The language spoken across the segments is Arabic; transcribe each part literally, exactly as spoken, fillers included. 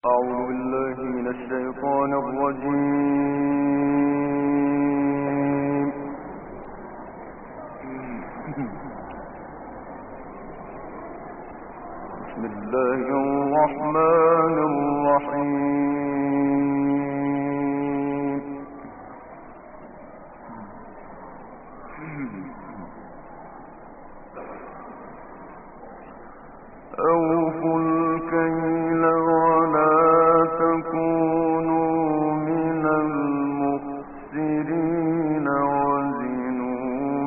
أعوذ بالله من الشيطان الرجيم. بسم الله الرحمن الرحيم. أوفوا الكيل ولا تكونوا من المخسرين وزنوا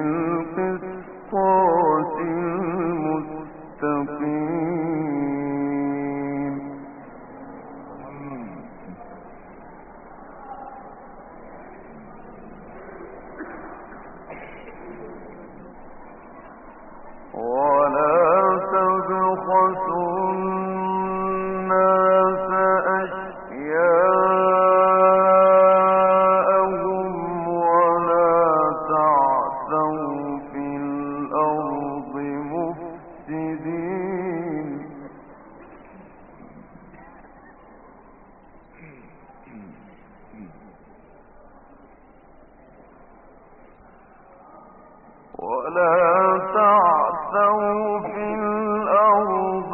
بالقسطاس المستقيم. ولا تبخسوا الناس أشياءهم ولا تعثوا في الأرض مفسدين. ولا تعثوا في الأرض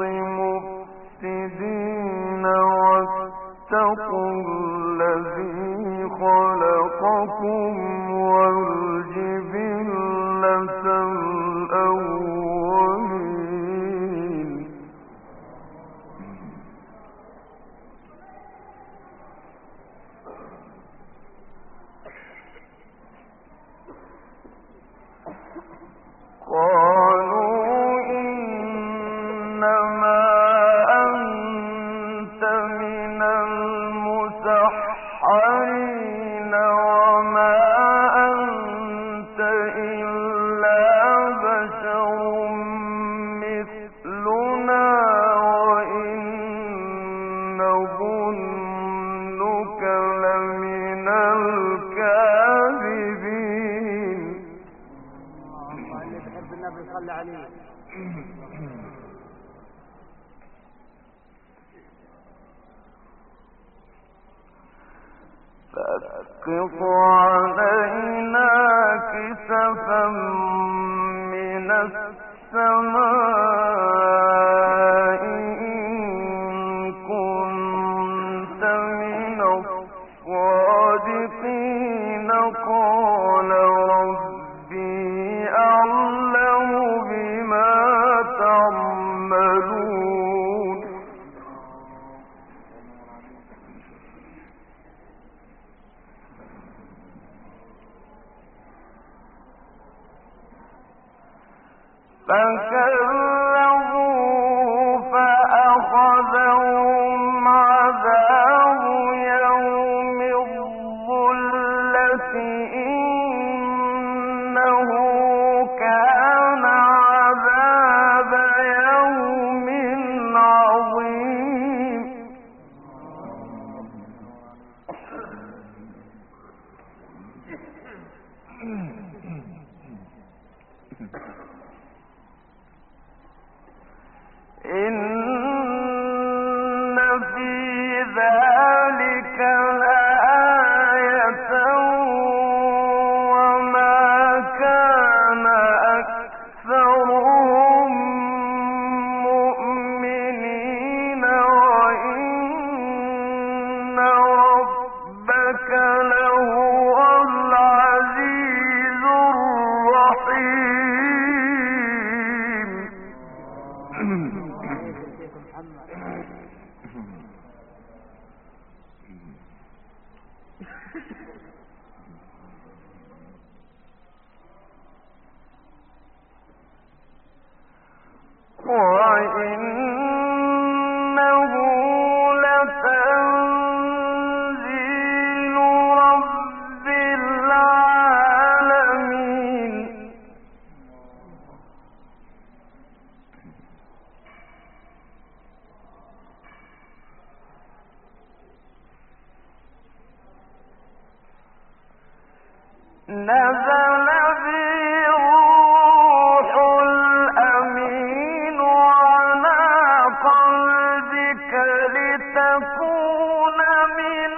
مفسدين واتقوا الذي خلقكم والجبلة الأولين. قالوا إنما أنت من المسحرين وما أنت إلا بشر مثلنا وإن نظنك لمن الكاذبين. صلى عليه. فاسقط علينا كسفا من السماء إن كنت من الصادقين. قال ربي أعلم بما تعملون. فكذبوه فأخذهم عذاب يوم الظلة إنه كان عذاب يوم عظيم. إن في ذلك لآية وما كان أكثرهم مؤمنين وإن ربك لهو العزيز الرحيم. وإنه لتنزيل رب العالمين. نزل به الروح الأمين على قلبك لتكون من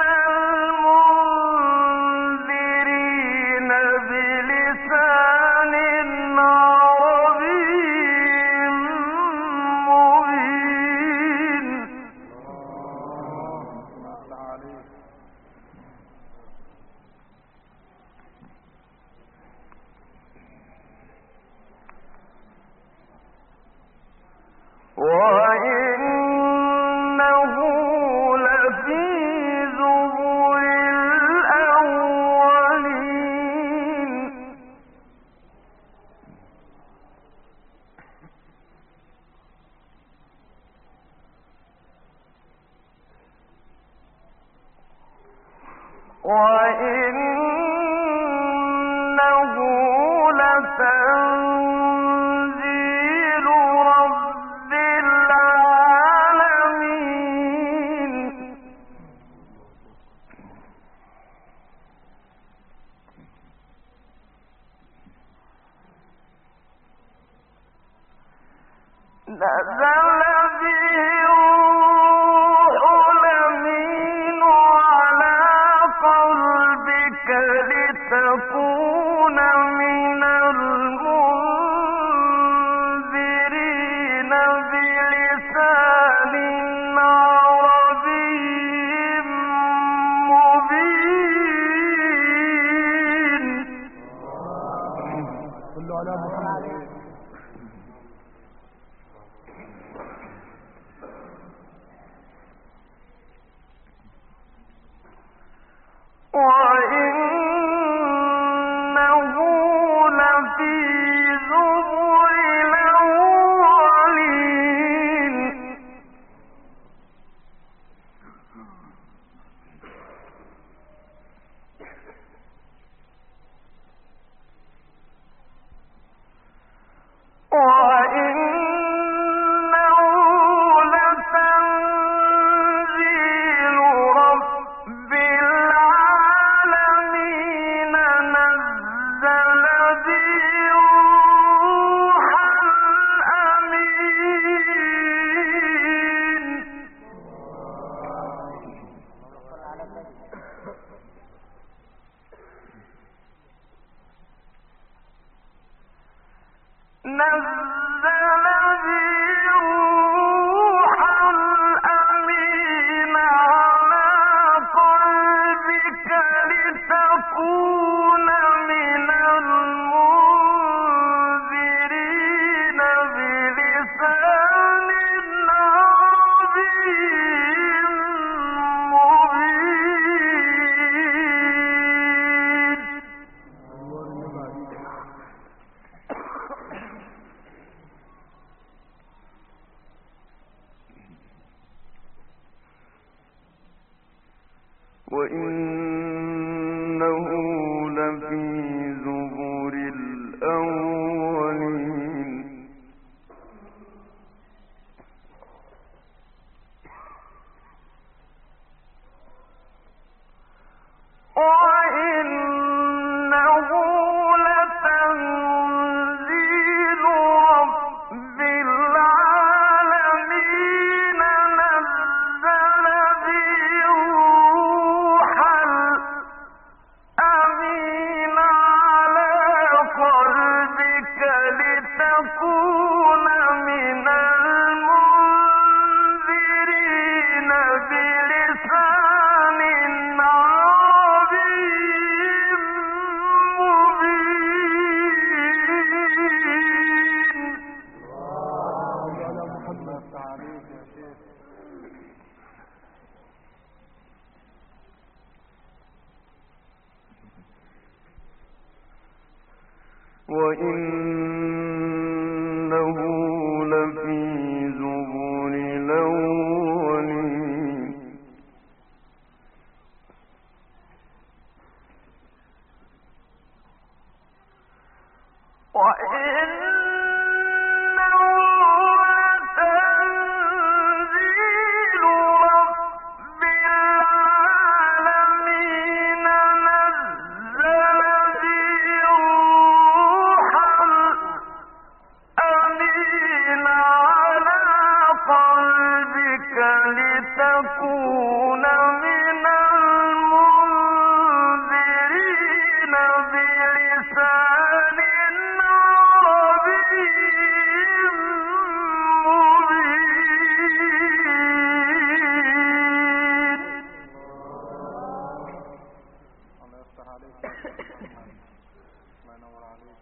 المنذرين بلسان عربي مبين. وإنه لفي زبر الأولين. وإنه لتنزيل رب العالمين. نزل به الروح الأمين على قلبك لتكون من المنذرين بلسان عربي مبين. صلوا على محمد. وإنه لفي زبر الأولين. وإنه لتنزيل رب العالمين نزل به الروح الأمين. نزل به الروح الأمين على قلبك لتكون من المنذرين بلسان عربي مبين. وإنه لفي زبر الأولين. وإنه لتنزيل رب العالمين نزل به الروح الأمين على قلبك لتكون من المنذرين بلسان عربي مبين. على محمد. وإنه لفي زبر الأولين. وإنه لتنزيل رب العالمين نزل به الروح لتكون من المنذرين بلسان عربي مبين. الله يفتح عليك. الله ينور عليك.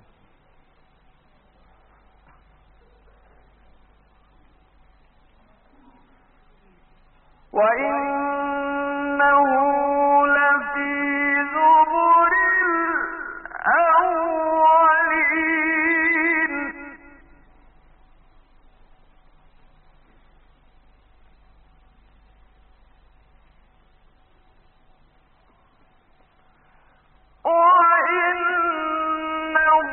وإنه لفي زبر الأولين. وإنه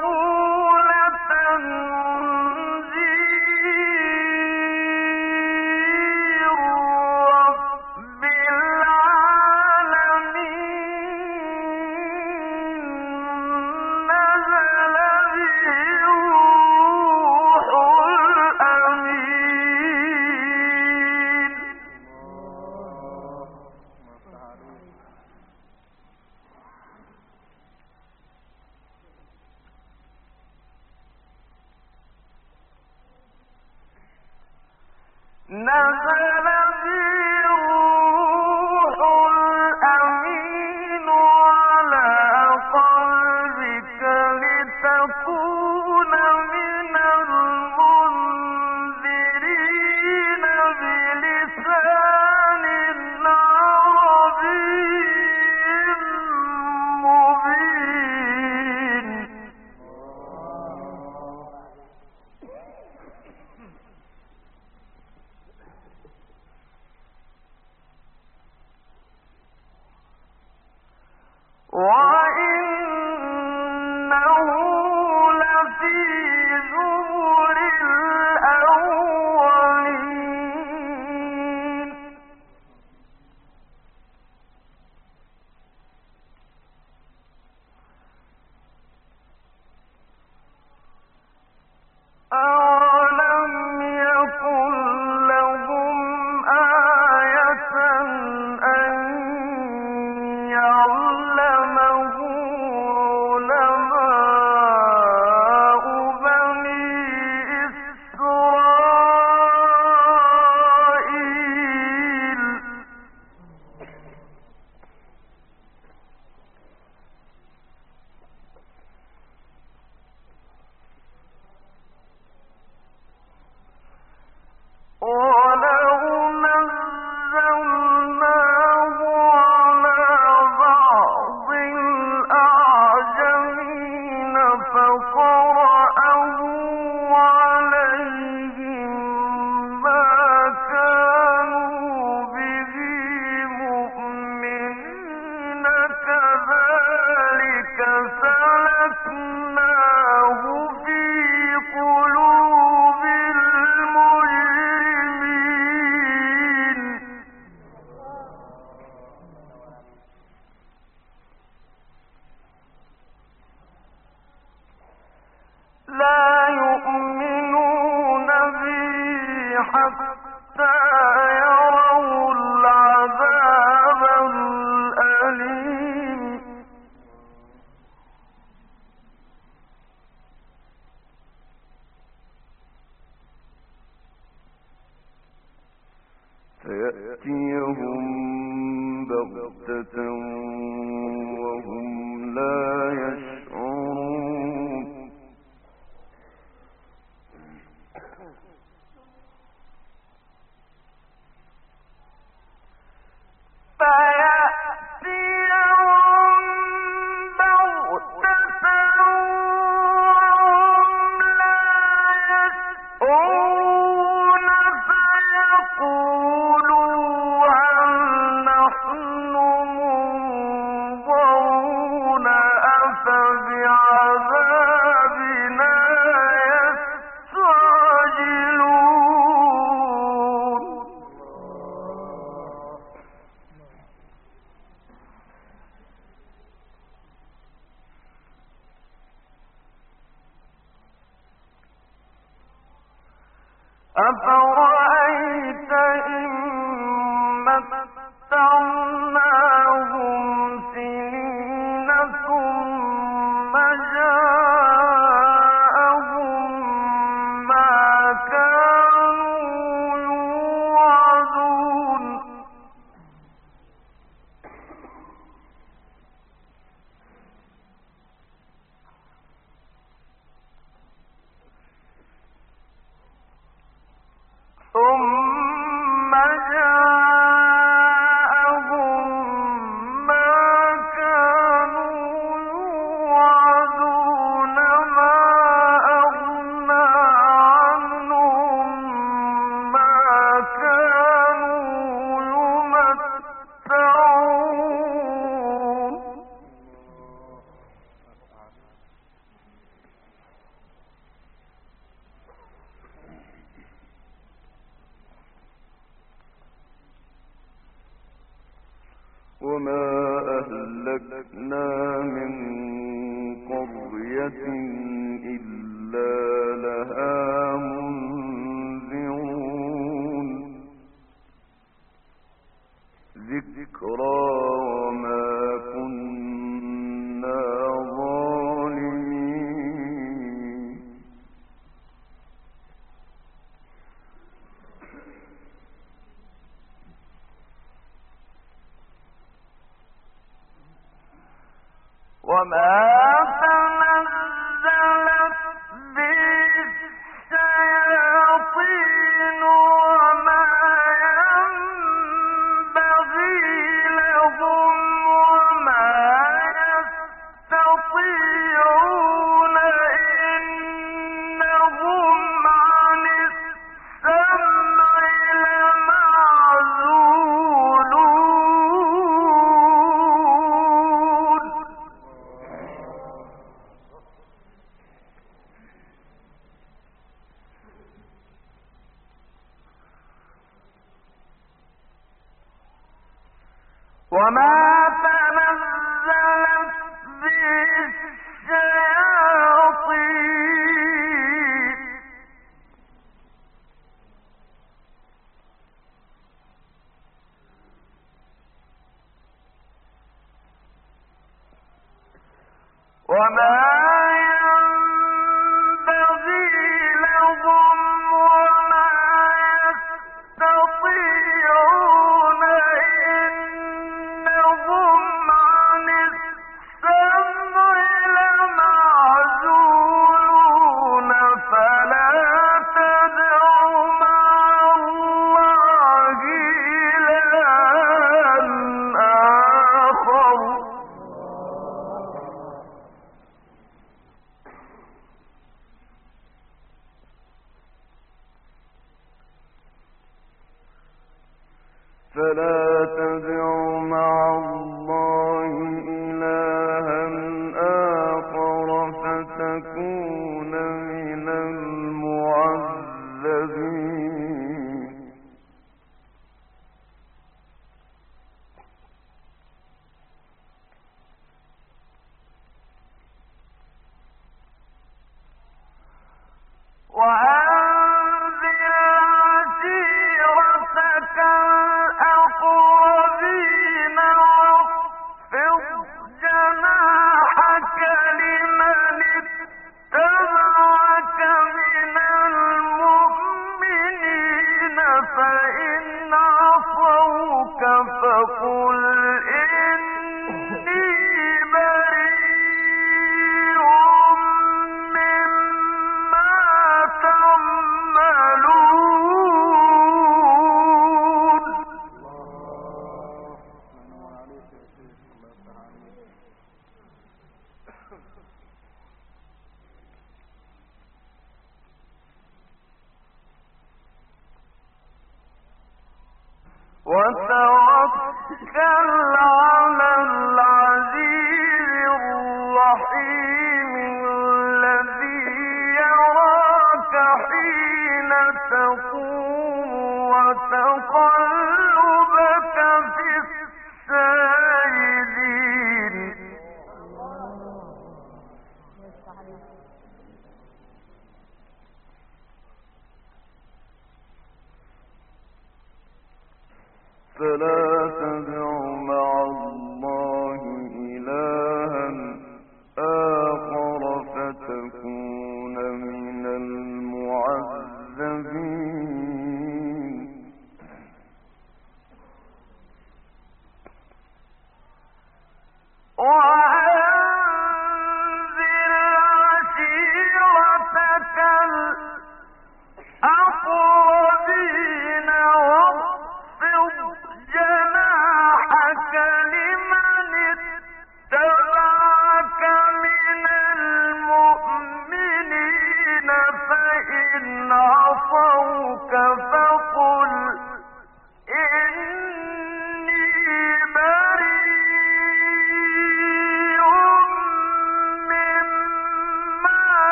لتنزيل رب العالمين. نزل به الروح الأمين. نزل به الروح الأمين على قلبك لتكون من المنذرين بلسان عربي مبين. وإنه لفي زبر الأولين. أولم يكن لهم آية أن يعلمه علماء بني إسرائيل. ولو نزلناه على بعض الأعجمين فقرأه عليهم ما كانوا به مؤمنين كذلك سلكناه في قلوب المجرمين. لا يؤمنون به حتى يروا العذاب الأليم. فيأتيهم بغتة وهم لا يشعرون. فيأتيهم بغتة وهم لا يشعرون فيقولوا هل نحن منظرون أفبعذابنا يستعجلون. أفرأيت إن قرية إلا لها منذرون ذكرى وما كنا ظالمين وما تنزلت به الشياطين وما ينبغي لهم وما يستطيعون إنهم عن السمع لمعزولون وما تنزلت به الشياطين وما ينبغي لهم وما يستطيعون إنهم عن السمع لمعزولون فلا تدع مع الله إلها آخر فلا تدع مع الله إلها آخر فتكون من المعذبين وأنذر عشيرتك الأقربين واخفض جناحك لمن اتبعك من المؤمنين فإن عصوك فقل إني بريء مما تعملون وتوكل على العزيز الرحيم الذي يراك حين تقوم وتقلبك في الساجدين فلا تدع مع الله إلها آخر فتكون من المعذبين وأنذر عشيرتك الأقربين واخفض جناحك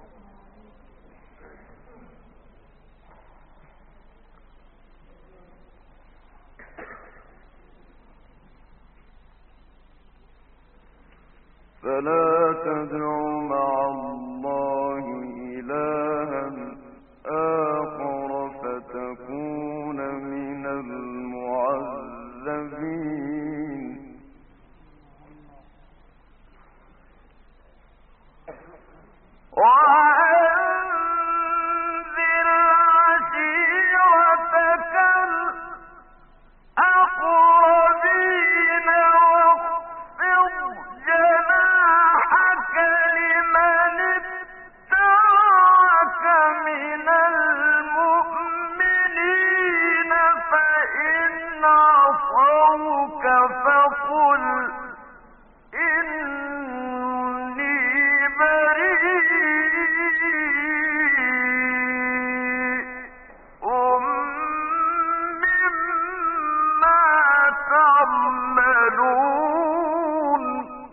فلا تدع مع الله إلها آخر فتكون من المعذبين وأنذر عشيرتك الأقربين واخفض جناحك لمن اتبعك من المؤمنين فإن عصوك فقل إني بريء مما تعملون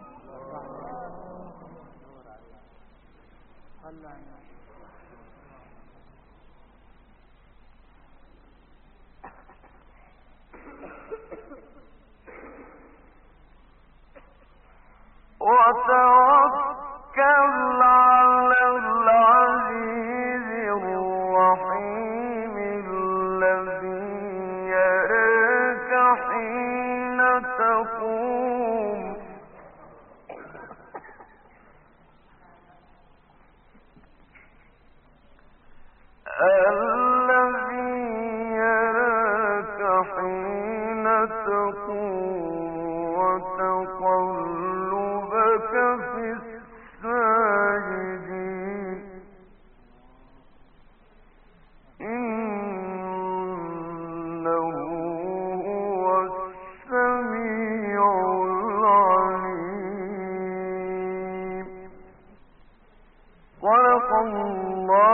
وتوكل على العزيز الرحيم الذي يراك حين تقوم الذي يراك حين تقوم وتقلبك في الساجدين إنه هو السميع العليم صدق الله